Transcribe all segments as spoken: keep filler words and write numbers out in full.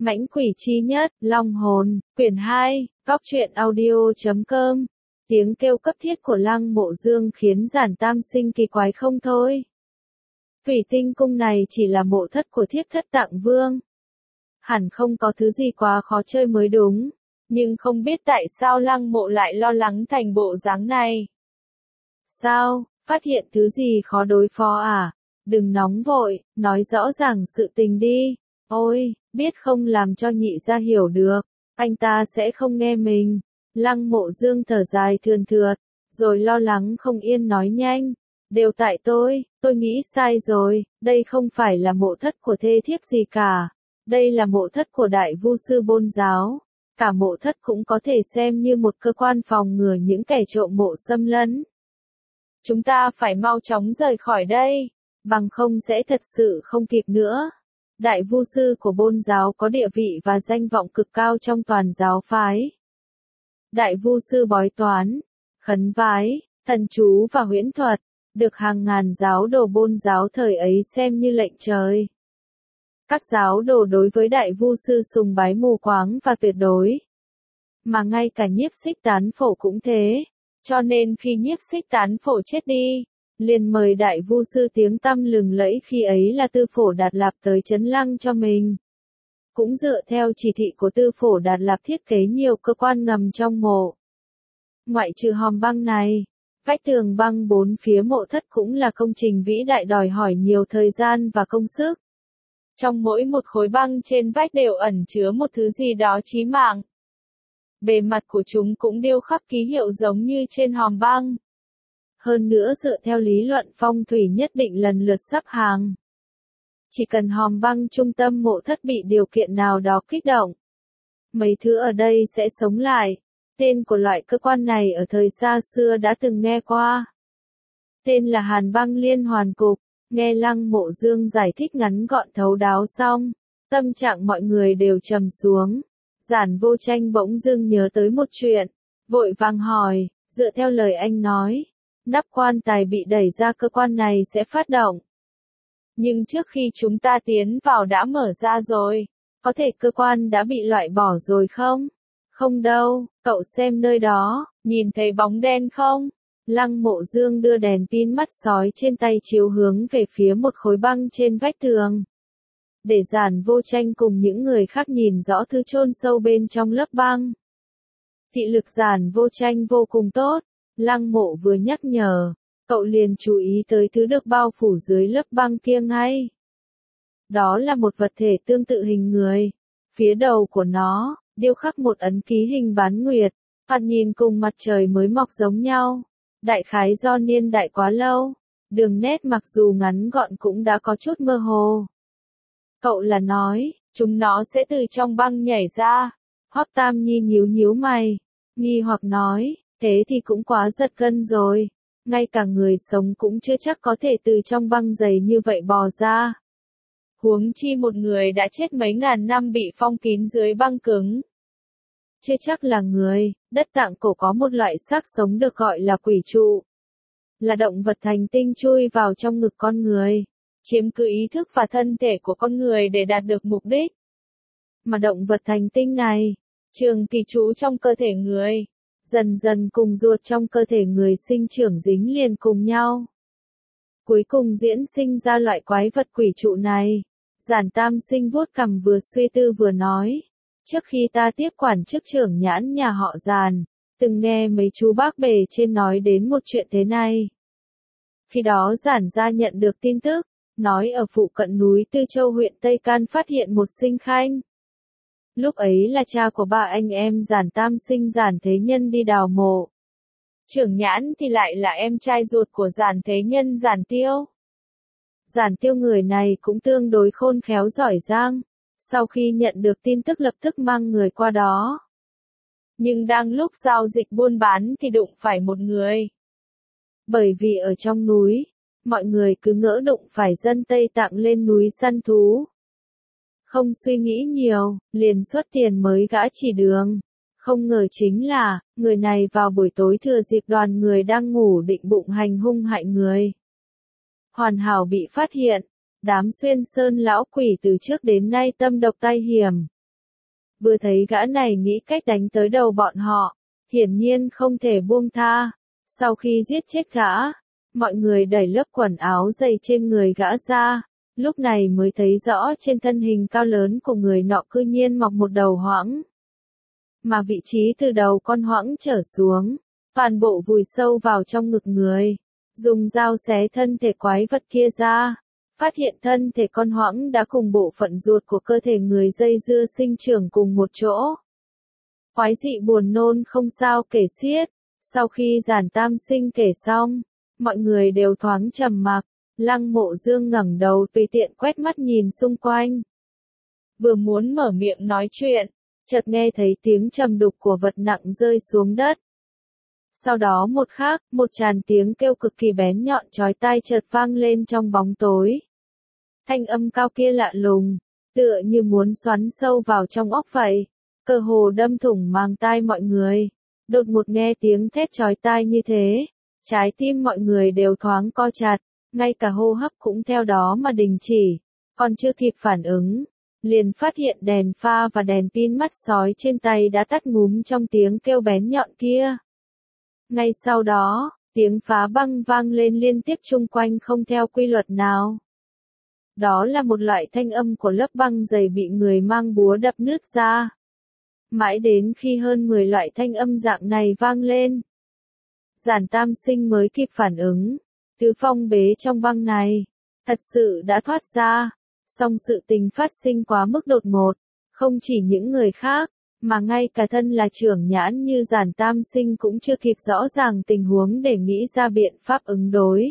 Mãnh quỷ chi nhất, Long hồn, quyển hai, góc truyện audio chấm com. Tiếng kêu cấp thiết của Lăng Mộ Dương khiến Giản Tam Sinh kỳ quái không thôi. Thủy Tinh Cung này chỉ là mộ thất của Thiếp Thất Tạng Vương. Hẳn không có thứ gì quá khó chơi mới đúng. Nhưng không biết tại sao Lăng Mộ lại lo lắng thành bộ dáng này. Sao, phát hiện thứ gì khó đối phó à? Đừng nóng vội, nói rõ ràng sự tình đi. Ôi, biết không làm cho nhị gia hiểu được, anh ta sẽ không nghe mình. Lăng Mộ Dương thở dài thườn thượt, rồi lo lắng không yên nói nhanh. Đều tại tôi, tôi nghĩ sai rồi, đây không phải là mộ thất của thê thiếp gì cả. Đây là mộ thất của Đại Vu Sư Bôn Giáo. Cả mộ thất cũng có thể xem như một cơ quan phòng ngừa những kẻ trộm mộ xâm lấn. Chúng ta phải mau chóng rời khỏi đây, bằng không sẽ thật sự không kịp nữa. Đại Vu Sư của Bôn Giáo có địa vị và danh vọng cực cao trong toàn giáo phái. Đại Vu Sư bói toán, khấn vái, thần chú và huyễn thuật, được hàng ngàn giáo đồ Bôn Giáo thời ấy xem như lệnh trời. Các giáo đồ đối với Đại Vu Sư sùng bái mù quáng và tuyệt đối. Mà ngay cả Nhiếp Xích Tán Phổ cũng thế. Cho nên khi Nhiếp Xích Tán Phổ chết đi, liền mời Đại Vu Sư tiếng tăm lừng lẫy khi ấy là Tư Phổ Đạt Lạp tới trấn Lăng cho mình. Cũng dựa theo chỉ thị của Tư Phổ Đạt Lạp thiết kế nhiều cơ quan ngầm trong mộ. Ngoại trừ hòm băng này, vách tường băng bốn phía mộ thất cũng là công trình vĩ đại đòi hỏi nhiều thời gian và công sức. Trong mỗi một khối băng trên vách đều ẩn chứa một thứ gì đó chí mạng. Bề mặt của chúng cũng điêu khắc ký hiệu giống như trên hòm băng. Hơn nữa dựa theo lý luận phong thủy nhất định lần lượt sắp hàng. Chỉ cần hòm băng trung tâm mộ thất bị điều kiện nào đó kích động, mấy thứ ở đây sẽ sống lại. Tên của loại cơ quan này ở thời xa xưa đã từng nghe qua. Tên là Hàn Băng Liên Hoàn Cục. Nghe Lăng Mộ Dương giải thích ngắn gọn thấu đáo xong, tâm trạng mọi người đều trầm xuống. Giản Vô Tranh bỗng dưng nhớ tới một chuyện, vội vàng hỏi, dựa theo lời anh nói, nắp quan tài bị đẩy ra cơ quan này sẽ phát động. Nhưng trước khi chúng ta tiến vào đã mở ra rồi, có thể cơ quan đã bị loại bỏ rồi không? Không đâu, cậu xem nơi đó, nhìn thấy bóng đen không? Lăng Mộ Dương đưa đèn pin mắt sói trên tay chiếu hướng về phía một khối băng trên vách tường. Để Giản Vô Tranh cùng những người khác nhìn rõ thứ chôn sâu bên trong lớp băng. Thị lực Giản Vô Tranh vô cùng tốt, Lăng Mộ vừa nhắc nhở, cậu liền chú ý tới thứ được bao phủ dưới lớp băng kia ngay. Đó là một vật thể tương tự hình người. Phía đầu của nó, điêu khắc một ấn ký hình bán nguyệt, thoạt nhìn cùng mặt trời mới mọc giống nhau. Đại khái do niên đại quá lâu, đường nét mặc dù ngắn gọn cũng đã có chút mơ hồ. Cậu là nói, chúng nó sẽ từ trong băng nhảy ra. Hoắc Tam Nhi nhíu nhíu mày, nghi hoặc nói, thế thì cũng quá giật gân rồi. Ngay cả người sống cũng chưa chắc có thể từ trong băng dày như vậy bò ra. Huống chi một người đã chết mấy ngàn năm bị phong kín dưới băng cứng. Chưa chắc là người. Đất Tạng cổ có một loại xác sống được gọi là quỷ trụ. Là động vật thành tinh chui vào trong ngực con người, chiếm cứ ý thức và thân thể của con người để đạt được mục đích. Mà động vật thành tinh này, trường kỳ trú trong cơ thể người, dần dần cùng ruột trong cơ thể người sinh trưởng dính liền cùng nhau. Cuối cùng diễn sinh ra loại quái vật quỷ trụ này. Giản Tam Sinh vuốt cằm vừa suy tư vừa nói. Trước khi ta tiếp quản chức trưởng nhãn nhà họ Giàn, từng nghe mấy chú bác bề trên nói đến một chuyện thế này. Khi đó Giản gia nhận được tin tức, nói ở phụ cận núi Tư Châu huyện Tây Can phát hiện một sinh khanh. Lúc ấy là cha của ba anh em Giản Tam Sinh Giản Thế Nhân đi đào mộ. Trưởng nhãn thì lại là em trai ruột của Giản Thế Nhân Giản Tiêu. Giản Tiêu người này cũng tương đối khôn khéo giỏi giang. Sau khi nhận được tin tức lập tức mang người qua đó. Nhưng đang lúc giao dịch buôn bán thì đụng phải một người. Bởi vì ở trong núi, mọi người cứ ngỡ đụng phải dân Tây Tạng lên núi săn thú. Không suy nghĩ nhiều, liền xuất tiền mới gã chỉ đường. Không ngờ chính là, người này vào buổi tối thừa dịp đoàn người đang ngủ định bụng hành hung hại người. Hoàn hảo bị phát hiện. Đám Xuyên Sơn lão quỷ từ trước đến nay tâm độc tai hiểm, vừa thấy gã này nghĩ cách đánh tới đầu bọn họ, hiển nhiên không thể buông tha. Sau khi giết chết gã, mọi người đẩy lớp quần áo dày trên người gã ra, lúc này mới thấy rõ trên thân hình cao lớn của người nọ cư nhiên mọc một đầu hoãng. Mà vị trí từ đầu con hoãng trở xuống, toàn bộ vùi sâu vào trong ngực người, dùng dao xé thân thể quái vật kia ra, phát hiện thân thể con hoãng đã cùng bộ phận ruột của cơ thể người dây dưa sinh trưởng cùng một chỗ. Quái dị buồn nôn không sao kể xiết, sau khi Giản Tam Sinh kể xong, mọi người đều thoáng trầm mặc, Lăng Mộ Dương ngẩng đầu tùy tiện quét mắt nhìn xung quanh. Vừa muốn mở miệng nói chuyện, chợt nghe thấy tiếng trầm đục của vật nặng rơi xuống đất. Sau đó một khắc, một tràn tiếng kêu cực kỳ bén nhọn chói tai chợt vang lên trong bóng tối. Thanh âm cao kia lạ lùng, tựa như muốn xoắn sâu vào trong óc vậy, cơ hồ đâm thủng màng tai mọi người. Đột ngột nghe tiếng thét chói tai như thế, trái tim mọi người đều thoáng co chặt, ngay cả hô hấp cũng theo đó mà đình chỉ, còn chưa kịp phản ứng, liền phát hiện đèn pha và đèn pin mắt sói trên tay đã tắt ngúm trong tiếng kêu bén nhọn kia. Ngay sau đó, tiếng phá băng vang lên liên tiếp chung quanh không theo quy luật nào. Đó là một loại thanh âm của lớp băng dày bị người mang búa đập nứt ra. Mãi đến khi hơn mười loại thanh âm dạng này vang lên, Giản Tam Sinh mới kịp phản ứng, thứ phong bế trong băng này, thật sự đã thoát ra, song sự tình phát sinh quá mức đột ngột, không chỉ những người khác, mà ngay cả thân là trưởng nhãn như Giản Tam Sinh cũng chưa kịp rõ ràng tình huống để nghĩ ra biện pháp ứng đối.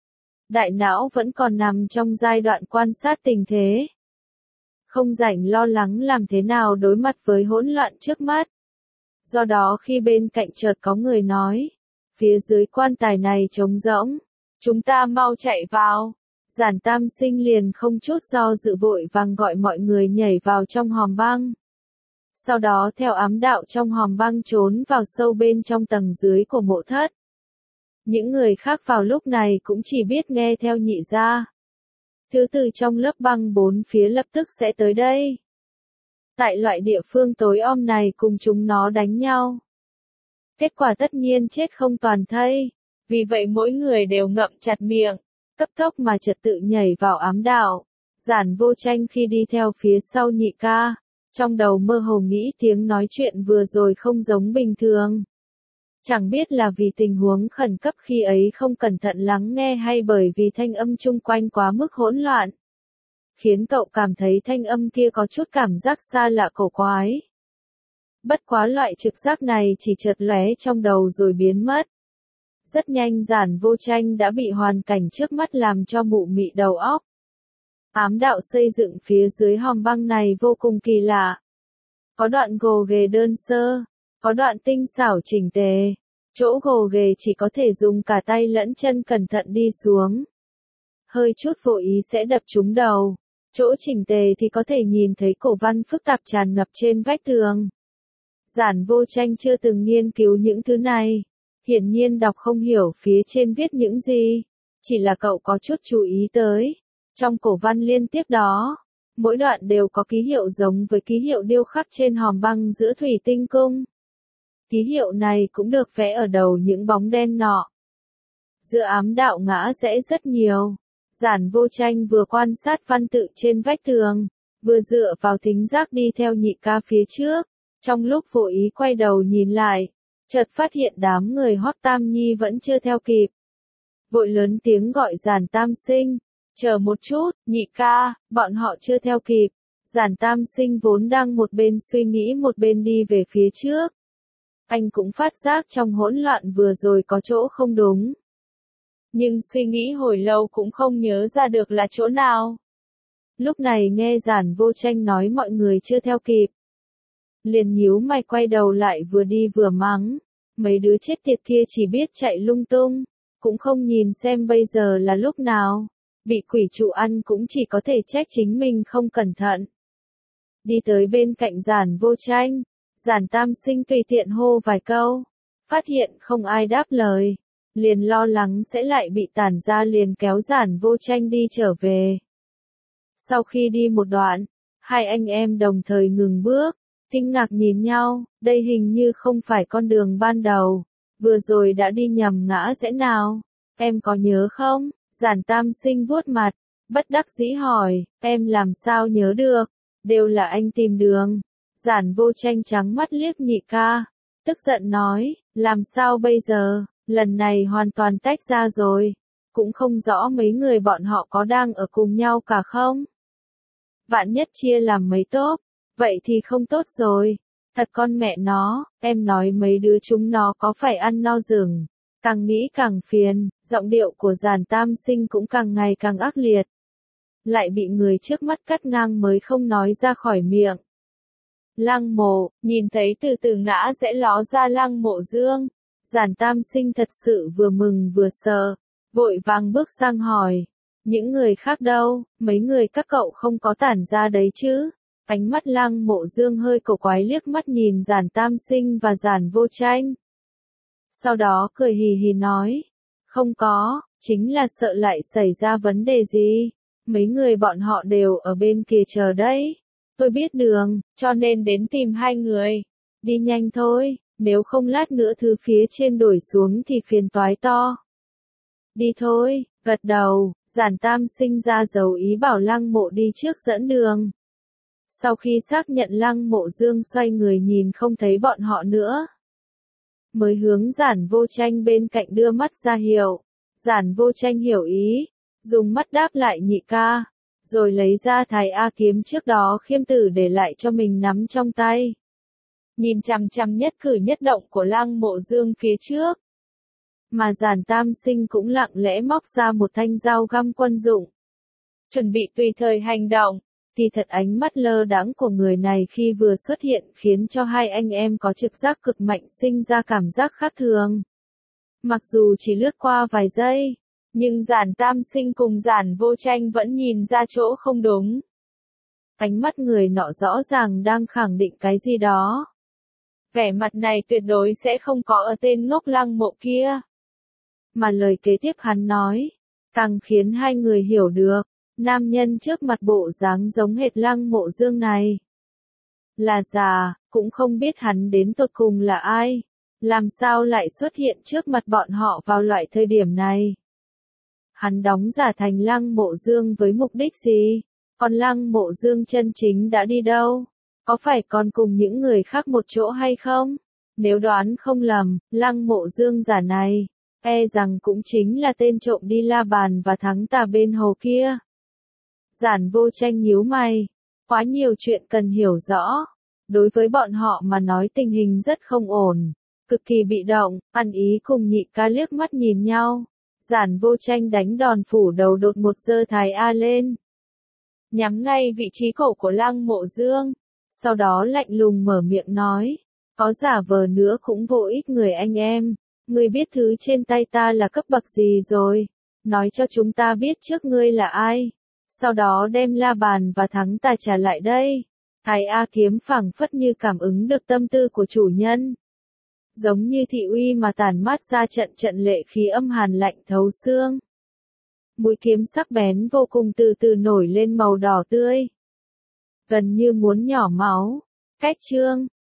Đại não vẫn còn nằm trong giai đoạn quan sát tình thế. Không rảnh lo lắng làm thế nào đối mặt với hỗn loạn trước mắt. Do đó khi bên cạnh chợt có người nói, phía dưới quan tài này trống rỗng, chúng ta mau chạy vào. Giản Tam Sinh liền không chút do dự vội vàng gọi mọi người nhảy vào trong hòm băng. Sau đó theo ám đạo trong hòm băng trốn vào sâu bên trong tầng dưới của mộ thất. Những người khác vào lúc này cũng chỉ biết nghe theo nhị gia. Thứ tự trong lớp băng bốn phía lập tức sẽ tới đây. Tại loại địa phương tối om này cùng chúng nó đánh nhau. Kết quả tất nhiên chết không toàn thây. Vì vậy mỗi người đều ngậm chặt miệng, cấp tốc mà trật tự nhảy vào ám đạo. Giản Vô Tranh khi đi theo phía sau nhị ca, trong đầu mơ hồ nghĩ tiếng nói chuyện vừa rồi không giống bình thường. Chẳng biết là vì tình huống khẩn cấp khi ấy không cẩn thận lắng nghe hay bởi vì thanh âm chung quanh quá mức hỗn loạn. Khiến cậu cảm thấy thanh âm kia có chút cảm giác xa lạ cổ quái. Bất quá loại trực giác này chỉ chợt lóe trong đầu rồi biến mất. Rất nhanh Giản Vô Tranh đã bị hoàn cảnh trước mắt làm cho mụ mị đầu óc. Ám đạo xây dựng phía dưới hòm băng này vô cùng kỳ lạ. Có đoạn gồ ghề đơn sơ, có đoạn tinh xảo chỉnh tề. Chỗ gồ ghề chỉ có thể dùng cả tay lẫn chân cẩn thận đi xuống. Hơi chút vô ý sẽ đập trúng đầu. Chỗ chỉnh tề thì có thể nhìn thấy cổ văn phức tạp tràn ngập trên vách tường. Giản Vô Tranh chưa từng nghiên cứu những thứ này. Hiển nhiên đọc không hiểu phía trên viết những gì. Chỉ là cậu có chút chú ý tới. Trong cổ văn liên tiếp đó, mỗi đoạn đều có ký hiệu giống với ký hiệu điêu khắc trên hòm băng giữa thủy tinh cung. Ký hiệu này cũng được vẽ ở đầu những bóng đen nọ. Giữa ám đạo ngã rẽ rất nhiều. Giản Vô Tranh vừa quan sát văn tự trên vách tường, vừa dựa vào thính giác đi theo nhị ca phía trước. Trong lúc vô ý quay đầu nhìn lại, chợt phát hiện đám người Hoắc Tam Nhi vẫn chưa theo kịp. Vội lớn tiếng gọi Giản Tam Sinh, chờ một chút, nhị ca, bọn họ chưa theo kịp. Giản Tam Sinh vốn đang một bên suy nghĩ một bên đi về phía trước. Anh cũng phát giác trong hỗn loạn vừa rồi có chỗ không đúng. Nhưng suy nghĩ hồi lâu cũng không nhớ ra được là chỗ nào. Lúc này nghe Giản Vô Tranh nói mọi người chưa theo kịp. Liền nhíu mày quay đầu lại vừa đi vừa mắng. Mấy đứa chết tiệt kia chỉ biết chạy lung tung, cũng không nhìn xem bây giờ là lúc nào. Bị quỷ trụ ăn cũng chỉ có thể trách chính mình không cẩn thận. Đi tới bên cạnh Giản Vô Tranh. Giản Tam Sinh tùy tiện hô vài câu, phát hiện không ai đáp lời, liền lo lắng sẽ lại bị tản ra liền kéo Giản Vô Tranh đi trở về. Sau khi đi một đoạn, hai anh em đồng thời ngừng bước, kinh ngạc nhìn nhau, đây hình như không phải con đường ban đầu, vừa rồi đã đi nhầm ngã rẽ nào, em có nhớ không? Giản Tam Sinh vuốt mặt, bất đắc dĩ hỏi, em làm sao nhớ được, đều là anh tìm đường. Giản Vô Tranh trắng mắt liếc nhị ca, tức giận nói, làm sao bây giờ, lần này hoàn toàn tách ra rồi, cũng không rõ mấy người bọn họ có đang ở cùng nhau cả không? Vạn nhất chia làm mấy tốp, vậy thì không tốt rồi, thật con mẹ nó, em nói mấy đứa chúng nó có phải ăn no rừng, càng nghĩ càng phiền, giọng điệu của Giản Tam Sinh cũng càng ngày càng ác liệt. Lại bị người trước mắt cắt ngang mới không nói ra khỏi miệng. Lăng Mộ, nhìn thấy từ từ ngã rẽ ló ra Lăng Mộ Dương, Giản Tam Sinh thật sự vừa mừng vừa sợ, vội vàng bước sang hỏi, những người khác đâu, mấy người các cậu không có tản ra đấy chứ? Ánh mắt Lăng Mộ Dương hơi cổ quái liếc mắt nhìn Giản Tam Sinh và Giản Vô Tranh. Sau đó cười hì hì nói, không có, chính là sợ lại xảy ra vấn đề gì, mấy người bọn họ đều ở bên kia chờ đấy. Tôi biết đường, cho nên đến tìm hai người. Đi nhanh thôi, nếu không lát nữa thứ phía trên đổ xuống thì phiền toái to. Đi thôi, gật đầu, Giản Tam Sinh ra dấu ý bảo Lăng Mộ đi trước dẫn đường. Sau khi xác nhận Lăng Mộ Dương xoay người nhìn không thấy bọn họ nữa, mới hướng Giản Vô Tranh bên cạnh đưa mắt ra hiệu. Giản Vô Tranh hiểu ý, dùng mắt đáp lại nhị ca, rồi lấy ra Thái A kiếm trước đó Khiêm Tử để lại cho mình nắm trong tay. Nhìn chằm chằm nhất cử nhất động của Lăng Mộ Dương phía trước. Mà Giản Tam Sinh cũng lặng lẽ móc ra một thanh dao găm quân dụng, chuẩn bị tùy thời hành động. Thì thật ánh mắt lơ đãng của người này khi vừa xuất hiện khiến cho hai anh em có trực giác cực mạnh sinh ra cảm giác khác thường. Mặc dù chỉ lướt qua vài giây, nhưng Giản Tam Sinh cùng Giản Vô Tranh vẫn nhìn ra chỗ không đúng. Ánh mắt người nọ rõ ràng đang khẳng định cái gì đó. Vẻ mặt này tuyệt đối sẽ không có ở tên ngốc Lăng Mộ kia. Mà lời kế tiếp hắn nói, càng khiến hai người hiểu được, nam nhân trước mặt bộ dáng giống hệt Lăng Mộ Dương này là già, cũng không biết hắn đến tột cùng là ai, làm sao lại xuất hiện trước mặt bọn họ vào loại thời điểm này. Hắn đóng giả thành Lăng Mộ Dương với mục đích gì? Còn Lăng Mộ Dương chân chính đã đi đâu? Có phải còn cùng những người khác một chỗ hay không? Nếu đoán không lầm, Lăng Mộ Dương giả này, e rằng cũng chính là tên trộm đi la bàn và thắng tà bên hồ kia. Giản Vô Tranh nhíu mày, quá nhiều chuyện cần hiểu rõ. Đối với bọn họ mà nói tình hình rất không ổn, cực kỳ bị động, ăn ý cùng nhị ca liếc mắt nhìn nhau. Giản Vô Tranh đánh đòn phủ đầu đột một giơ Thái A lên, nhắm ngay vị trí cổ của Lăng Mộ Dương, sau đó lạnh lùng mở miệng nói, có giả vờ nữa cũng vô ích người anh em, ngươi biết thứ trên tay ta là cấp bậc gì rồi, nói cho chúng ta biết trước ngươi là ai, sau đó đem la bàn và thắng tài trả lại đây. Thái A kiếm phảng phất như cảm ứng được tâm tư của chủ nhân, giống như thị uy mà tản mát ra trận trận lệ khí âm hàn lạnh thấu xương. Mũi kiếm sắc bén vô cùng từ từ nổi lên màu đỏ tươi, gần như muốn nhỏ máu. Cách chương